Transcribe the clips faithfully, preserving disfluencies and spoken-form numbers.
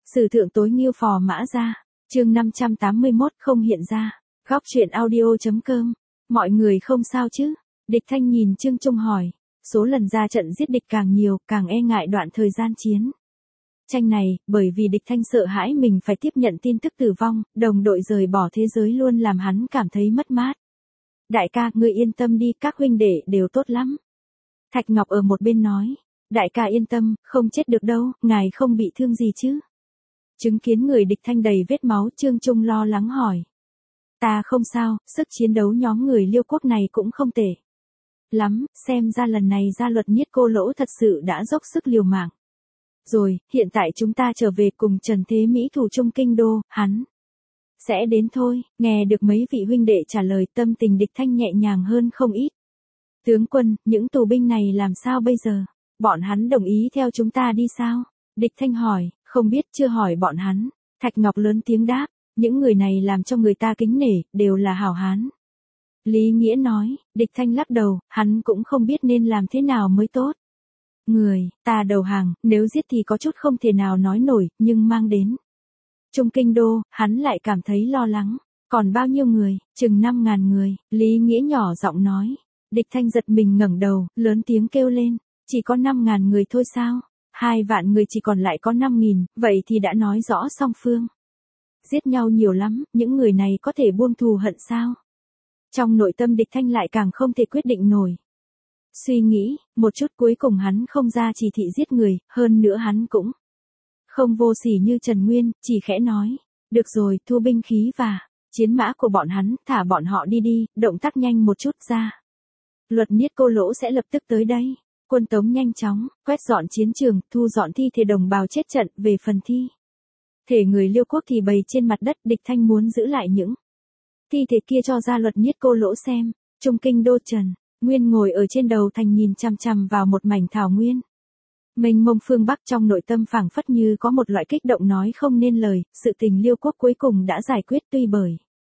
Sử thượng tối Ngưu Phò Mã Gia, chương năm trăm tám mươi mốt không hiện ra. Góc truyện audio.com. Mọi người không sao chứ? Địch Thanh nhìn Trương Trung hỏi. Số lần ra trận giết địch càng nhiều, càng e ngại đoạn thời gian chiến tranh này, bởi vì Địch Thanh sợ hãi mình phải tiếp nhận tin tức tử vong, đồng đội rời bỏ thế giới luôn làm hắn cảm thấy mất mát. Đại ca, ngươi yên tâm đi, các huynh đệ đều tốt lắm. Thạch Ngọc ở một bên nói. Đại ca yên tâm, không chết được đâu, ngài không bị thương gì chứ? Chứng kiến người Địch Thanh đầy vết máu, Trương Trung lo lắng hỏi. Ta không sao, sức chiến đấu nhóm người Liêu quốc này cũng không tệ lắm, xem ra lần này gia luật Niết Cô Lỗ thật sự đã dốc sức liều mạng. Rồi, hiện tại chúng ta trở về cùng Trần Thế Mỹ thủ trung kinh đô, hắn sẽ đến thôi. Nghe được mấy vị huynh đệ trả lời, tâm tình Địch Thanh nhẹ nhàng hơn không ít. Tướng quân, những tù binh này làm sao bây giờ? Bọn hắn đồng ý theo chúng ta đi sao? Địch Thanh hỏi. Không biết, chưa hỏi bọn hắn. Thạch Ngọc lớn tiếng đáp. Những người này làm cho người ta kính nể, đều là hảo hán. Lý Nghĩa nói. Địch Thanh lắc đầu, hắn cũng không biết nên làm thế nào mới tốt. Người, ta đầu hàng, nếu giết thì có chút không thể nào nói nổi, nhưng mang đến Trung Kinh Đô, hắn lại cảm thấy lo lắng. Còn bao nhiêu người? Chừng năm ngàn người. Lý Nghĩa nhỏ giọng nói. Địch Thanh giật mình ngẩng đầu, lớn tiếng kêu lên. Chỉ có năm ngàn người thôi sao? Hai vạn người chỉ còn lại có năm nghìn, vậy thì đã nói rõ song phương giết nhau nhiều lắm, những người này có thể buông thù hận sao? Trong nội tâm Địch Thanh lại càng không thể quyết định nổi. Suy nghĩ, một chút cuối cùng hắn không ra chỉ thị giết người, hơn nữa hắn cũng không vô sỉ như Trần Nguyên, chỉ khẽ nói. Được rồi, thu binh khí và chiến mã của bọn hắn, thả bọn họ đi đi, động tác nhanh một chút ra. Luật Niết Cô Lỗ sẽ lập tức tới đây. Quân Tống nhanh chóng, quét dọn chiến trường, thu dọn thi thể đồng bào chết trận, về phần thi thể người Liêu quốc thì bày trên mặt đất. Địch Thanh muốn giữ lại những thi thể kia cho gia luật Niết Cô Lỗ xem. Trung Kinh Đô, Trần Nguyên ngồi ở trên đầu thành nhìn chằm chằm vào một mảnh thảo nguyên mênh mông phương Bắc, trong nội tâm phảng phất như có một loại kích động nói không nên lời. Sự tình Liêu quốc cuối cùng đã giải quyết, tuy bởi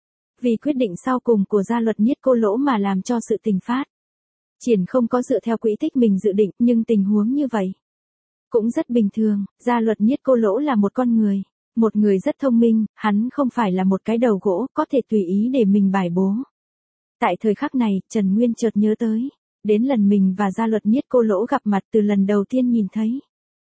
vì quyết định sau cùng của gia luật Niết Cô Lỗ mà làm cho sự tình phát triển không có dựa theo quỹ tích mình dự định, nhưng tình huống như vậy cũng rất bình thường. Gia luật Niết Cô Lỗ là một con người, một người rất thông minh, hắn không phải là một cái đầu gỗ có thể tùy ý để mình bài bố. Tại thời khắc này, Trần Nguyên chợt nhớ tới đến lần mình và gia luật Niết Cô Lỗ gặp mặt từ lần đầu tiên nhìn thấy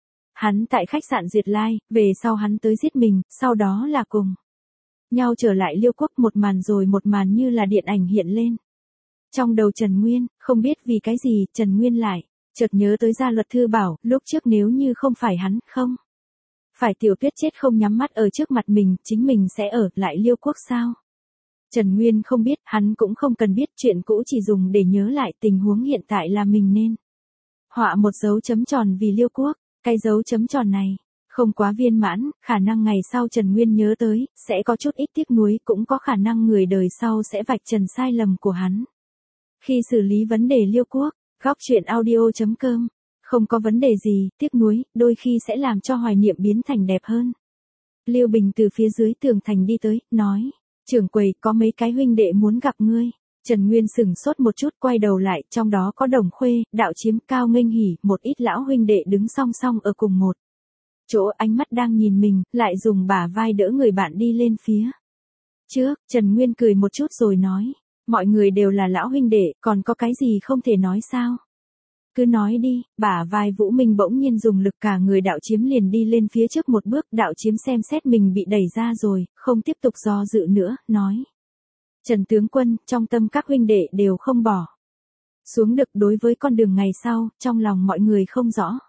hắn tại khách sạn Duyệt Lai, về sau hắn tới giết mình, sau đó là cùng nhau trở lại Liêu quốc, một màn rồi một màn như là điện ảnh hiện lên trong đầu Trần Nguyên. Không biết vì cái gì, Trần Nguyên lại chợt nhớ tới gia luật Thư Bảo. Lúc trước nếu như không phải hắn, không phải Tiểu Tuyết chết không nhắm mắt ở trước mặt mình, chính mình sẽ ở lại Liêu quốc sao? Trần Nguyên không biết, hắn cũng không cần biết, chuyện cũ chỉ dùng để nhớ lại tình huống hiện tại là mình nên họa một dấu chấm tròn vì Liêu quốc. Cái dấu chấm tròn này không quá viên mãn, khả năng ngày sau Trần Nguyên nhớ tới sẽ có chút ít tiếc nuối, cũng có khả năng người đời sau sẽ vạch trần sai lầm của hắn khi xử lý vấn đề Liêu quốc. Góc truyện audio.com. Không có vấn đề gì, tiếc nuối đôi khi sẽ làm cho hoài niệm biến thành đẹp hơn. Liêu Bình từ phía dưới tường thành đi tới, nói. Trưởng quầy, có mấy cái huynh đệ muốn gặp ngươi. Trần Nguyên sửng sốt một chút, quay đầu lại, trong đó có Đồng Khuê, Đạo Chiếm, Cao Nghênh Hỉ, một ít lão huynh đệ đứng song song ở cùng một chỗ, ánh mắt đang nhìn mình, lại dùng bả vai đỡ người bạn đi lên phía trước. Trần Nguyên cười một chút rồi nói. Mọi người đều là lão huynh đệ, còn có cái gì không thể nói sao? Cứ nói đi. Bả vai Vũ Minh bỗng nhiên dùng lực, cả người Đạo Chiếm liền đi lên phía trước một bước. Đạo Chiếm xem xét mình bị đẩy ra rồi, không tiếp tục do dự nữa, nói. Trần tướng quân, trong tâm các huynh đệ đều không bỏ xuống được, đối với con đường ngày sau, trong lòng mọi người không rõ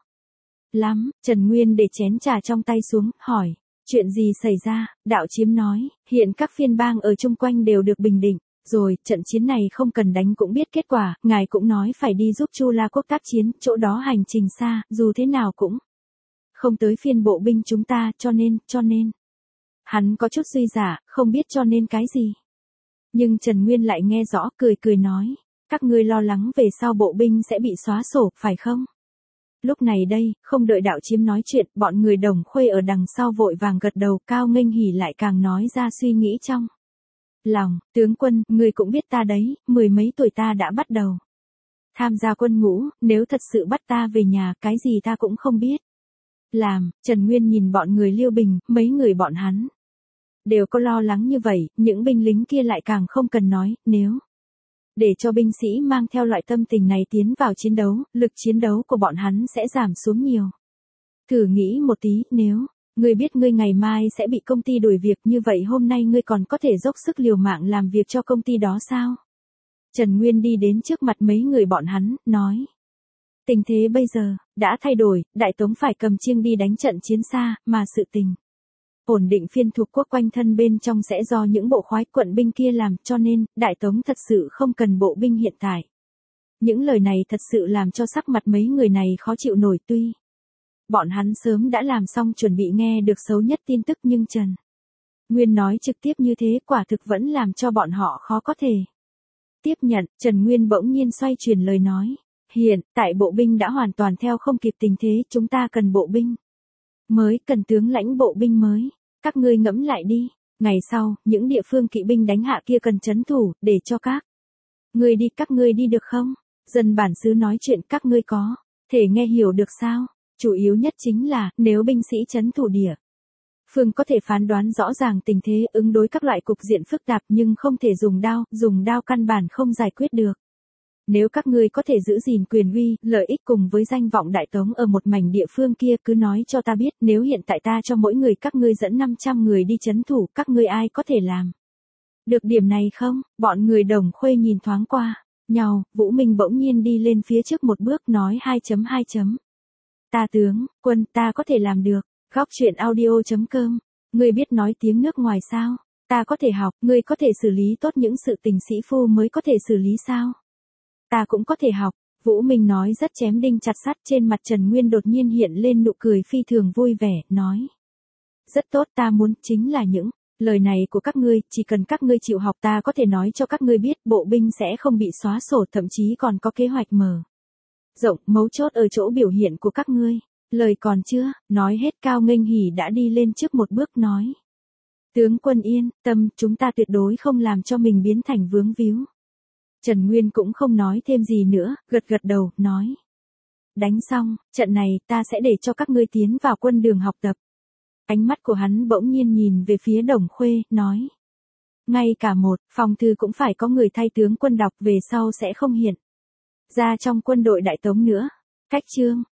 lắm. Trần Nguyên để chén trà trong tay xuống, hỏi. Chuyện gì xảy ra? Đạo Chiếm nói. Hiện các phiên bang ở chung quanh đều được bình định rồi, trận chiến này không cần đánh cũng biết kết quả, ngài cũng nói phải đi giúp Chu La quốc tác chiến, chỗ đó hành trình xa, dù thế nào cũng không tới phiên bộ binh chúng ta, cho nên, cho nên. Hắn có chút suy giả, không biết cho nên cái gì. Nhưng Trần Nguyên lại nghe rõ, cười cười nói. Các ngươi lo lắng về sau bộ binh sẽ bị xóa sổ, phải không? Lúc này đây, không đợi Đạo Chiếm nói chuyện, bọn người Đồng Khuê ở đằng sau vội vàng gật đầu. Cao Nghênh Hỉ lại càng nói ra suy nghĩ trong lòng. Tướng quân, người cũng biết ta đấy, mười mấy tuổi ta đã bắt đầu tham gia quân ngũ, nếu thật sự bắt ta về nhà, cái gì ta cũng không biết. Làm, Trần Nguyên nhìn bọn người Liêu Bình, mấy người bọn hắn. Đều có lo lắng như vậy, những binh lính kia lại càng không cần nói, nếu để cho binh sĩ mang theo loại tâm tình này tiến vào chiến đấu, lực chiến đấu của bọn hắn sẽ giảm xuống nhiều. Thử nghĩ một tí, nếu ngươi biết ngươi ngày mai sẽ bị công ty đuổi việc như vậy hôm nay ngươi còn có thể dốc sức liều mạng làm việc cho công ty đó sao? Trần Nguyên đi đến trước mặt mấy người bọn hắn, nói. Tình thế bây giờ, đã thay đổi, Đại Tống phải cầm chiêng đi đánh trận chiến xa, mà sự tình ổn định phiên thuộc quốc quanh thân bên trong sẽ do những bộ khoái quận binh kia làm, cho nên, Đại Tống thật sự không cần bộ binh hiện tại. Những lời này thật sự làm cho sắc mặt mấy người này khó chịu nổi tuy. Bọn hắn sớm đã làm xong chuẩn bị nghe được xấu nhất tin tức nhưng Trần Nguyên nói trực tiếp như thế quả thực vẫn làm cho bọn họ khó có thể tiếp nhận. Trần Nguyên bỗng nhiên xoay chuyển lời nói. Hiện, tại bộ binh đã hoàn toàn theo không kịp tình thế, chúng ta cần bộ binh mới, cần tướng lãnh bộ binh mới. Các ngươi ngẫm lại đi, ngày sau, những địa phương kỵ binh đánh hạ kia cần trấn thủ, để cho các ngươi đi, các ngươi đi được không? Dân bản xứ nói chuyện các ngươi có thể nghe hiểu được sao? Chủ yếu nhất chính là, nếu binh sĩ trấn thủ địa phương có thể phán đoán rõ ràng tình thế, ứng đối các loại cục diện phức tạp nhưng không thể dùng đao, dùng đao căn bản không giải quyết được. Nếu các ngươi có thể giữ gìn quyền uy, lợi ích cùng với danh vọng Đại Tống ở một mảnh địa phương kia cứ nói cho ta biết, nếu hiện tại ta cho mỗi người các ngươi dẫn năm trăm người đi trấn thủ, các ngươi ai có thể làm được điểm này không? Bọn người Đồng Khuê nhìn thoáng qua nhau, Vũ Minh bỗng nhiên đi lên phía trước một bước nói hai chấm hai chấm. Ta tướng, quân, ta có thể làm được. Góc truyện audio chấm com. Ngươi biết nói tiếng nước ngoài sao? Ta có thể học, ngươi có thể xử lý tốt những sự tình sĩ phu mới có thể xử lý sao? Ta cũng có thể học. Vũ Minh nói rất chém đinh chặt sắt, trên mặt Trần Nguyên đột nhiên hiện lên nụ cười phi thường vui vẻ, nói. Rất tốt, ta muốn, chính là những lời này của các ngươi, chỉ cần các ngươi chịu học ta có thể nói cho các ngươi biết bộ binh sẽ không bị xóa sổ, thậm chí còn có kế hoạch mở rộng, mấu chốt ở chỗ biểu hiện của các ngươi. Lời còn chưa, nói hết Cao Nghênh Hỉ đã đi lên trước một bước nói. Tướng quân yên tâm, chúng ta tuyệt đối không làm cho mình biến thành vướng víu. Trần Nguyên cũng không nói thêm gì nữa, gật gật đầu, nói. Đánh xong, trận này ta sẽ để cho các ngươi tiến vào quân đường học tập. Ánh mắt của hắn bỗng nhiên nhìn về phía Đồng Khuê, nói. Ngay cả một phòng thư cũng phải có người thay tướng quân đọc, về sau sẽ không hiện ra trong quân đội Đại Tống nữa. Cách chương